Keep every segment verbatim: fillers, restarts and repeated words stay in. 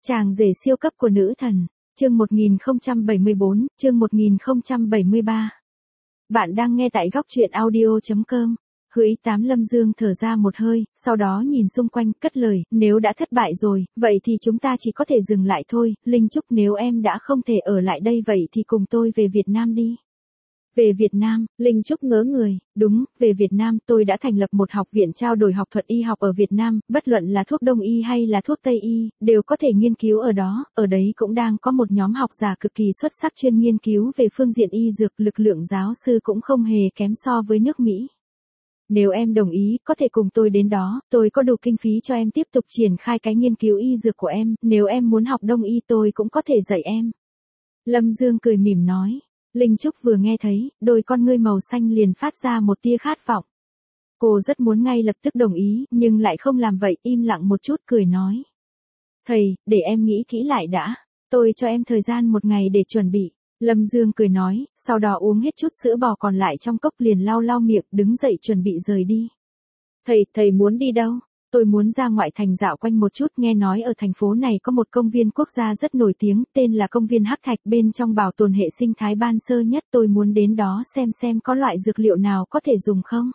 Chàng rể siêu cấp của nữ thần, chương một nghìn không trăm bảy mươi bốn, chương một nghìn không trăm bảy mươi ba. Bạn đang nghe tại góc truyện audio chấm com. Hữu Tám Lâm Dương thở ra một hơi, sau đó nhìn xung quanh, cất lời, nếu đã thất bại rồi, vậy thì chúng ta chỉ có thể dừng lại thôi, Linh Trúc nếu em đã không thể ở lại đây vậy thì cùng tôi về Việt Nam đi. Về Việt Nam, Linh Trúc ngớ người, đúng, về Việt Nam tôi đã thành lập một học viện trao đổi học thuật y học ở Việt Nam, bất luận là thuốc đông y hay là thuốc tây y, đều có thể nghiên cứu ở đó, ở đấy cũng đang có một nhóm học giả cực kỳ xuất sắc chuyên nghiên cứu về phương diện y dược, lực lượng giáo sư cũng không hề kém so với nước Mỹ. Nếu em đồng ý, có thể cùng tôi đến đó, tôi có đủ kinh phí cho em tiếp tục triển khai cái nghiên cứu y dược của em, nếu em muốn học đông y tôi cũng có thể dạy em. Lâm Dương cười mỉm nói. Linh Trúc vừa nghe thấy, đôi con ngươi màu xanh liền phát ra một tia khát vọng. Cô rất muốn ngay lập tức đồng ý, nhưng lại không làm vậy, im lặng một chút cười nói. Thầy, để em nghĩ kỹ lại đã, tôi cho em thời gian một ngày để chuẩn bị. Lâm Dương cười nói, sau đó uống hết chút sữa bò còn lại trong cốc liền lau lau miệng, đứng dậy chuẩn bị rời đi. Thầy, thầy muốn đi đâu? Tôi muốn ra ngoại thành dạo quanh một chút, nghe nói ở thành phố này có một công viên quốc gia rất nổi tiếng, tên là công viên Hắc Thạch, bên trong bảo tồn hệ sinh thái ban sơ nhất, tôi muốn đến đó xem xem có loại dược liệu nào có thể dùng không.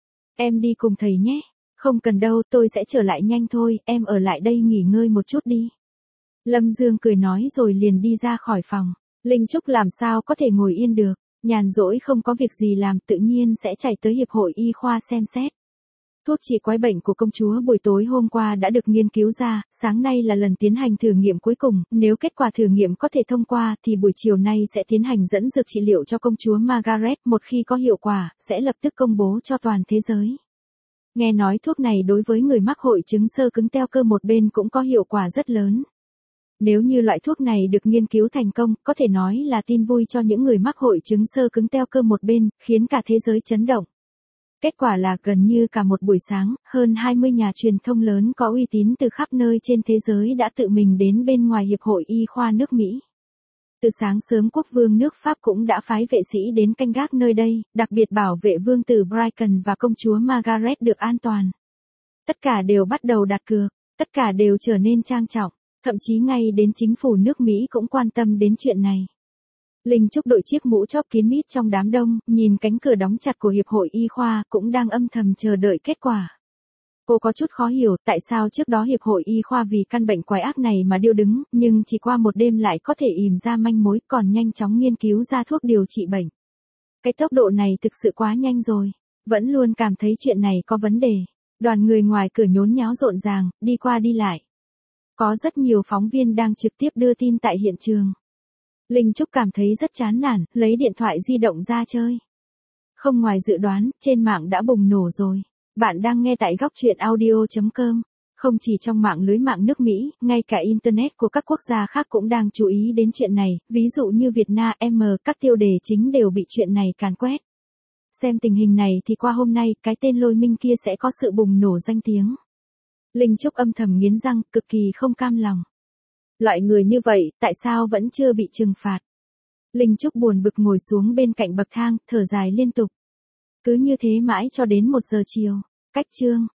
Em đi cùng thầy nhé. Không cần đâu, tôi sẽ trở lại nhanh thôi, em ở lại đây nghỉ ngơi một chút đi. Lâm Dương cười nói rồi liền đi ra khỏi phòng. Linh Trúc làm sao có thể ngồi yên được, nhàn rỗi không có việc gì làm tự nhiên sẽ chạy tới hiệp hội y khoa xem xét. Thuốc trị quái bệnh của công chúa buổi tối hôm qua đã được nghiên cứu ra, sáng nay là lần tiến hành thử nghiệm cuối cùng, nếu kết quả thử nghiệm có thể thông qua thì buổi chiều nay sẽ tiến hành dẫn dược trị liệu cho công chúa Margaret, một khi có hiệu quả, sẽ lập tức công bố cho toàn thế giới. Nghe nói thuốc này đối với người mắc hội chứng xơ cứng teo cơ một bên cũng có hiệu quả rất lớn. Nếu như loại thuốc này được nghiên cứu thành công, có thể nói là tin vui cho những người mắc hội chứng xơ cứng teo cơ một bên, khiến cả thế giới chấn động. Kết quả là gần như cả một buổi sáng, hơn hai mươi nhà truyền thông lớn có uy tín từ khắp nơi trên thế giới đã tự mình đến bên ngoài Hiệp hội Y khoa nước Mỹ. Từ sáng sớm quốc vương nước Pháp cũng đã phái vệ sĩ đến canh gác nơi đây, đặc biệt bảo vệ vương tử Brian và công chúa Margaret được an toàn. Tất cả đều bắt đầu đặt cược, tất cả đều trở nên trang trọng, thậm chí ngay đến chính phủ nước Mỹ cũng quan tâm đến chuyện này. Linh Trúc đội chiếc mũ chóp kín mít trong đám đông, nhìn cánh cửa đóng chặt của Hiệp hội Y khoa, cũng đang âm thầm chờ đợi kết quả. Cô có chút khó hiểu tại sao trước đó Hiệp hội Y khoa vì căn bệnh quái ác này mà điêu đứng, nhưng chỉ qua một đêm lại có thể ìm ra manh mối, còn nhanh chóng nghiên cứu ra thuốc điều trị bệnh. Cái tốc độ này thực sự quá nhanh rồi, vẫn luôn cảm thấy chuyện này có vấn đề. Đoàn người ngoài cửa nhốn nháo rộn ràng, đi qua đi lại. Có rất nhiều phóng viên đang trực tiếp đưa tin tại hiện trường. Linh Trúc cảm thấy rất chán nản, lấy điện thoại di động ra chơi. Không ngoài dự đoán, trên mạng đã bùng nổ rồi. Bạn đang nghe tại góc truyện audio chấm com. Không chỉ trong mạng lưới mạng nước Mỹ, ngay cả Internet của các quốc gia khác cũng đang chú ý đến chuyện này, ví dụ như Việt Nam, các tiêu đề chính đều bị chuyện này càn quét. Xem tình hình này thì qua hôm nay, cái tên Lôi Minh kia sẽ có sự bùng nổ danh tiếng. Linh Trúc âm thầm nghiến răng, cực kỳ không cam lòng. Loại người như vậy, tại sao vẫn chưa bị trừng phạt? Linh Trúc buồn bực ngồi xuống bên cạnh bậc thang, thở dài liên tục. Cứ như thế mãi cho đến một giờ chiều. Cách chương.